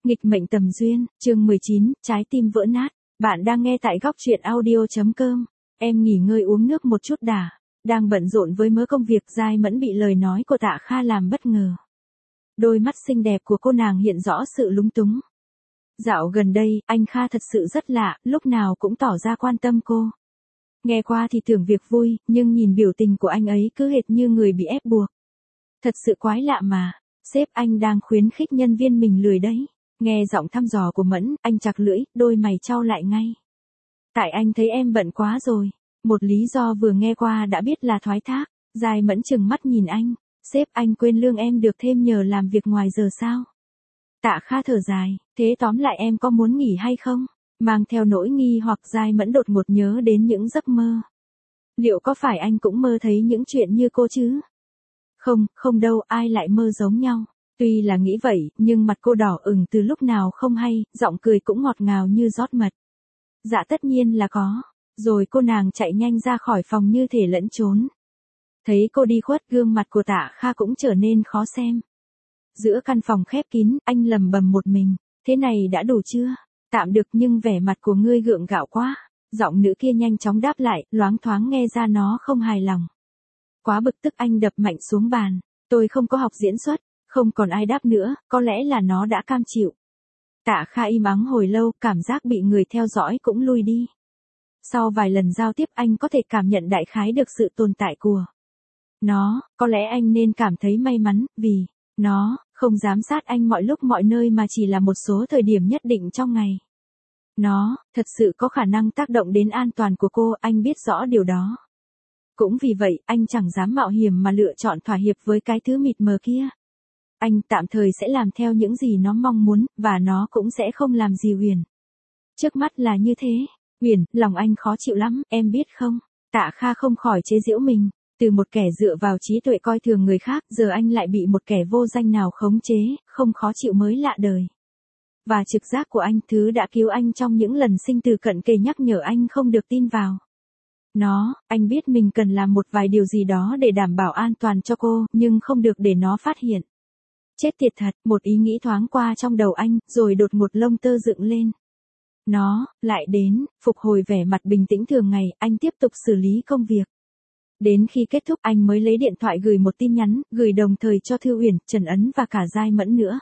Nghịch mệnh tầm duyên, chương 19, trái tim vỡ nát. Bạn đang nghe tại góc truyện audio.com. Em nghỉ ngơi uống nước một chút đã. Đang bận rộn với mớ công việc, Giai Mẫn bị lời nói của Tạ Kha làm bất ngờ. Đôi mắt xinh đẹp của cô nàng hiện rõ sự lúng túng. Dạo gần đây, anh Kha thật sự rất lạ, lúc nào cũng tỏ ra quan tâm cô. Nghe qua thì tưởng việc vui, nhưng nhìn biểu tình của anh ấy cứ hệt như người bị ép buộc. Thật sự quái lạ mà, sếp anh đang khuyến khích nhân viên mình lười đấy. Nghe giọng thăm dò của Mẫn, anh chặt lưỡi, đôi mày chau lại ngay. Tại anh thấy em bận quá rồi. Một lý do vừa nghe qua đã biết là thoái thác. Giai Mẫn trừng mắt nhìn anh. Sếp anh quên lương em được thêm nhờ làm việc ngoài giờ sao? Tạ Kha thở dài, thế tóm lại em có muốn nghỉ hay không? Mang theo nỗi nghi hoặc Giai Mẫn đột ngột nhớ đến những giấc mơ. Liệu có phải anh cũng mơ thấy những chuyện như cô chứ? Không đâu, ai lại mơ giống nhau. Tuy là nghĩ vậy, nhưng mặt cô đỏ ửng từ lúc nào không hay, giọng cười cũng ngọt ngào như rót mật. Dạ tất nhiên là có. Rồi cô nàng chạy nhanh ra khỏi phòng như thể lẫn trốn. Thấy cô đi khuất, gương mặt của Tạ Kha cũng trở nên khó xem. Giữa căn phòng khép kín, anh lầm bầm một mình. Thế này đã đủ chưa? Tạm được, nhưng vẻ mặt của ngươi gượng gạo quá. Giọng nữ kia nhanh chóng đáp lại, loáng thoáng nghe ra nó không hài lòng. Quá bực tức anh đập mạnh xuống bàn. Tôi không có học diễn xuất. Không còn ai đáp nữa, có lẽ là nó đã cam chịu. Tạ Kha im ắng hồi lâu, cảm giác bị người theo dõi cũng lui đi. Sau vài lần giao tiếp anh có thể cảm nhận đại khái được sự tồn tại của nó, có lẽ anh nên cảm thấy may mắn, vì nó không giám sát anh mọi lúc mọi nơi mà chỉ là một số thời điểm nhất định trong ngày. Nó thật sự có khả năng tác động đến an toàn của cô, anh biết rõ điều đó. Cũng vì vậy, anh chẳng dám mạo hiểm mà lựa chọn thỏa hiệp với cái thứ mịt mờ kia. Anh tạm thời sẽ làm theo những gì nó mong muốn, và nó cũng sẽ không làm gì Huyền. Trước mắt là như thế. Huyền, lòng anh khó chịu lắm, em biết không? Tạ Kha không khỏi chế giễu mình. Từ một kẻ dựa vào trí tuệ coi thường người khác, giờ anh lại bị một kẻ vô danh nào khống chế, không khó chịu mới lạ đời. Và trực giác của anh, thứ đã cứu anh trong những lần sinh tử cận kề, nhắc nhở anh không được tin vào nó. Anh biết mình cần làm một vài điều gì đó để đảm bảo an toàn cho cô, nhưng không được để nó phát hiện. Chết tiệt thật, một ý nghĩ thoáng qua trong đầu anh, rồi đột ngột lông tơ dựng lên. Nó lại đến, phục hồi vẻ mặt bình tĩnh thường ngày, anh tiếp tục xử lý công việc. Đến khi kết thúc, anh mới lấy điện thoại gửi một tin nhắn, gửi đồng thời cho Thư Uyển, Trần Ấn và cả Giai Mẫn nữa.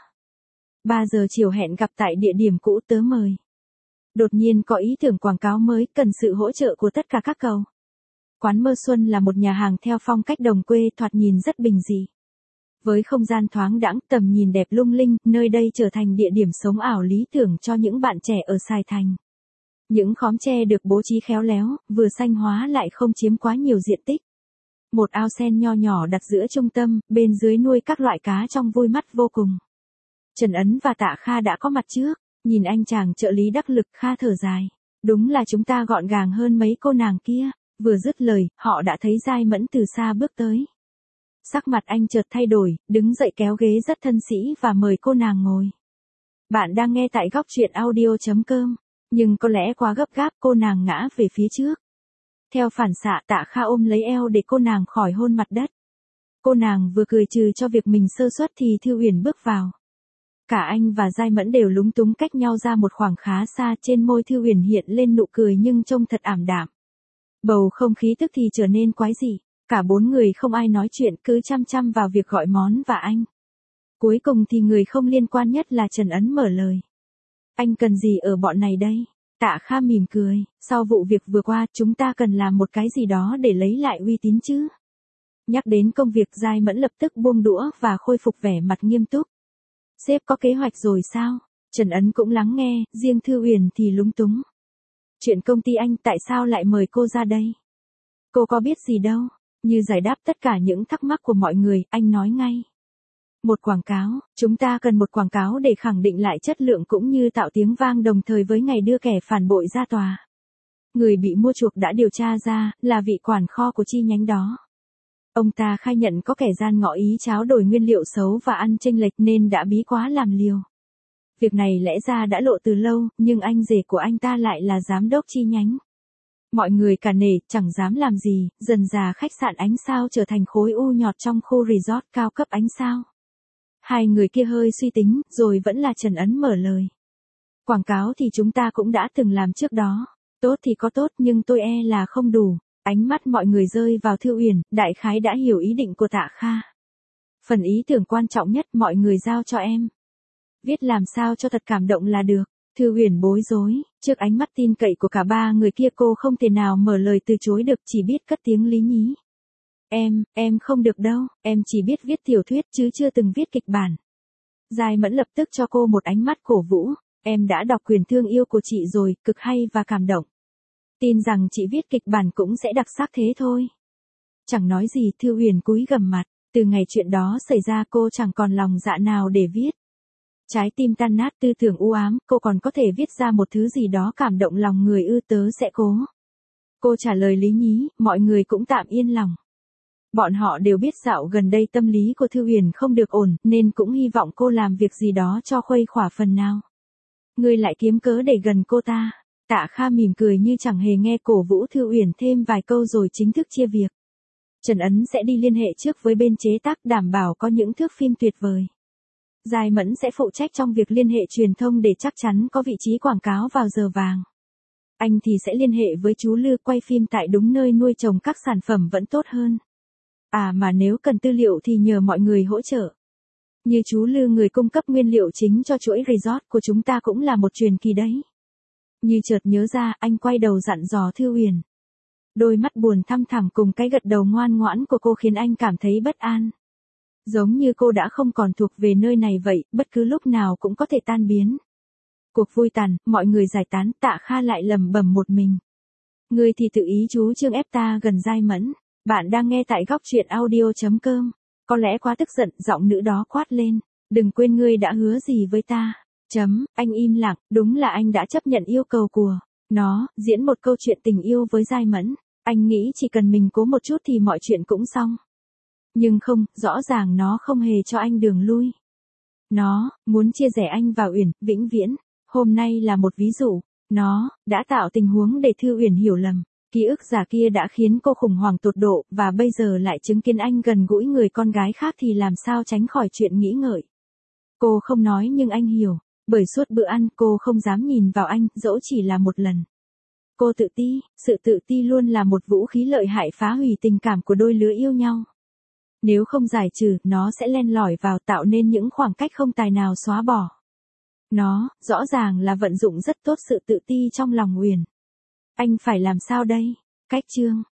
3 giờ chiều hẹn gặp tại địa điểm cũ, tớ mời. Đột nhiên có ý tưởng quảng cáo mới, cần sự hỗ trợ của tất cả các cầu. Quán Mơ Xuân là một nhà hàng theo phong cách đồng quê, thoạt nhìn rất bình dị. Với không gian thoáng đãng, tầm nhìn đẹp lung linh, nơi đây trở thành địa điểm sống ảo lý tưởng cho những bạn trẻ ở Sài Thành. Những khóm tre được bố trí khéo léo, vừa xanh hóa lại không chiếm quá nhiều diện tích. Một ao sen nho nhỏ đặt giữa trung tâm, bên dưới nuôi các loại cá trong vui mắt vô cùng. Trần Ấn và Tạ Kha đã có mặt trước, nhìn anh chàng trợ lý đắc lực, Kha thở dài. Đúng là chúng ta gọn gàng hơn mấy cô nàng kia. Vừa dứt lời, họ đã thấy Giai Mẫn từ xa bước tới. Sắc mặt anh chợt thay đổi, đứng dậy kéo ghế rất thân sĩ và mời cô nàng ngồi. Bạn đang nghe tại góc truyện audio.com, nhưng có lẽ quá gấp gáp, cô nàng ngã về phía trước. Theo phản xạ, Tạ Kha ôm lấy eo để cô nàng khỏi hôn mặt đất. Cô nàng vừa cười trừ cho việc mình sơ suất thì Thư Uyển bước vào. Cả anh và Giai Mẫn đều lúng túng cách nhau ra một khoảng khá xa, trên môi Thư Uyển hiện lên nụ cười nhưng trông thật ảm đạm. Bầu không khí tức thì trở nên quái dị. Cả 4 người không ai nói chuyện, cứ chăm chăm vào việc gọi món và anh. Cuối cùng thì người không liên quan nhất là Trần Ấn mở lời. Anh cần gì ở bọn này đây? Tạ Kha mỉm cười, sau vụ việc vừa qua, chúng ta cần làm một cái gì đó để lấy lại uy tín chứ. Nhắc đến công việc, Giai Mẫn lập tức buông đũa và khôi phục vẻ mặt nghiêm túc. Sếp có kế hoạch rồi sao? Trần Ấn cũng lắng nghe, riêng Thư Uyển thì lúng túng. Chuyện công ty anh, tại sao lại mời cô ra đây? Cô có biết gì đâu. Như giải đáp tất cả những thắc mắc của mọi người, anh nói ngay. Một quảng cáo, chúng ta cần một quảng cáo để khẳng định lại chất lượng cũng như tạo tiếng vang đồng thời với ngày đưa kẻ phản bội ra tòa. Người bị mua chuộc đã điều tra ra, là vị quản kho của chi nhánh đó. Ông ta khai nhận có kẻ gian ngỏ ý tráo đổi nguyên liệu xấu và ăn chênh lệch nên đã bí quá làm liều. Việc này lẽ ra đã lộ từ lâu, nhưng anh rể của anh ta lại là giám đốc chi nhánh. Mọi người cả nể, chẳng dám làm gì, dần dà khách sạn Ánh Sao trở thành khối u nhọt trong khu resort cao cấp Ánh Sao. Hai người kia hơi suy tính, rồi vẫn là Trần Ấn mở lời. Quảng cáo thì chúng ta cũng đã từng làm trước đó. Tốt thì có tốt nhưng tôi e là không đủ. Ánh mắt mọi người rơi vào Thư Uyển, đại khái đã hiểu ý định của Tạ Kha. Phần ý tưởng quan trọng nhất mọi người giao cho em. Viết làm sao cho thật cảm động là được. Thư Uyển bối rối, trước ánh mắt tin cậy của cả ba người kia cô không thể nào mở lời từ chối được, chỉ biết cất tiếng lý nhí. Em không được đâu, em chỉ biết viết tiểu thuyết chứ chưa từng viết kịch bản. Giai Mẫn lập tức cho cô một ánh mắt cổ vũ, em đã đọc Quyền Thương Yêu của chị rồi, cực hay và cảm động. Tin rằng chị viết kịch bản cũng sẽ đặc sắc thế thôi. Chẳng nói gì, Thư Uyển cúi gằm mặt, từ ngày chuyện đó xảy ra cô chẳng còn lòng dạ nào để viết. Trái tim tan nát, tư tưởng u ám, cô còn có thể viết ra một thứ gì đó cảm động lòng người ư? Tớ sẽ cố. Cô trả lời lý nhí, mọi người cũng tạm yên lòng. Bọn họ đều biết dạo gần đây tâm lý của Thư Uyển không được ổn, nên cũng hy vọng cô làm việc gì đó cho khuây khỏa phần nào. Ngươi lại kiếm cớ để gần cô ta. Tạ Kha mỉm cười như chẳng hề nghe, cổ vũ Thư Uyển thêm vài câu rồi chính thức chia việc. Trần Ấn sẽ đi liên hệ trước với bên chế tác, đảm bảo có những thước phim tuyệt vời. Giai Mẫn sẽ phụ trách trong việc liên hệ truyền thông để chắc chắn có vị trí quảng cáo vào giờ vàng. Anh thì sẽ liên hệ với chú Lư, quay phim tại đúng nơi nuôi trồng các sản phẩm vẫn tốt hơn. À mà nếu cần tư liệu thì nhờ mọi người hỗ trợ. Như chú Lư, người cung cấp nguyên liệu chính cho chuỗi resort của chúng ta, cũng là một truyền kỳ đấy. Như chợt nhớ ra, anh quay đầu dặn dò Thư Uyển. Đôi mắt buồn thăm thẳm cùng cái gật đầu ngoan ngoãn của cô khiến anh cảm thấy bất an. Giống như cô đã không còn thuộc về nơi này vậy, bất cứ lúc nào cũng có thể tan biến. Cuộc vui tàn, mọi người giải tán, Tạ Kha lại lẩm bẩm một mình. Người thì tự ý chú Trương ép ta gần Giai Mẫn. Bạn đang nghe tại góc truyện audio.com. Có lẽ quá tức giận, giọng nữ đó quát lên. Đừng quên ngươi đã hứa gì với ta. Anh im lặng, đúng là anh đã chấp nhận yêu cầu của nó, diễn một câu chuyện tình yêu với Giai Mẫn. Anh nghĩ chỉ cần mình cố một chút thì mọi chuyện cũng xong. Nhưng không, rõ ràng nó không hề cho anh đường lui. Nó muốn chia rẽ anh và Uyển, vĩnh viễn. Hôm nay là một ví dụ. Nó đã tạo tình huống để Thư Uyển hiểu lầm. Ký ức giả kia đã khiến cô khủng hoảng tột độ, và bây giờ lại chứng kiến anh gần gũi người con gái khác thì làm sao tránh khỏi chuyện nghĩ ngợi. Cô không nói nhưng anh hiểu. Bởi suốt bữa ăn cô không dám nhìn vào anh, dẫu chỉ là một lần. Cô tự ti, sự tự ti luôn là một vũ khí lợi hại phá hủy tình cảm của đôi lứa yêu nhau. Nếu không giải trừ, nó sẽ len lỏi vào, tạo nên những khoảng cách không tài nào xóa bỏ. Nó, rõ ràng là vận dụng rất tốt sự tự ti trong lòng Uyển. Anh phải làm sao đây? Cách chương.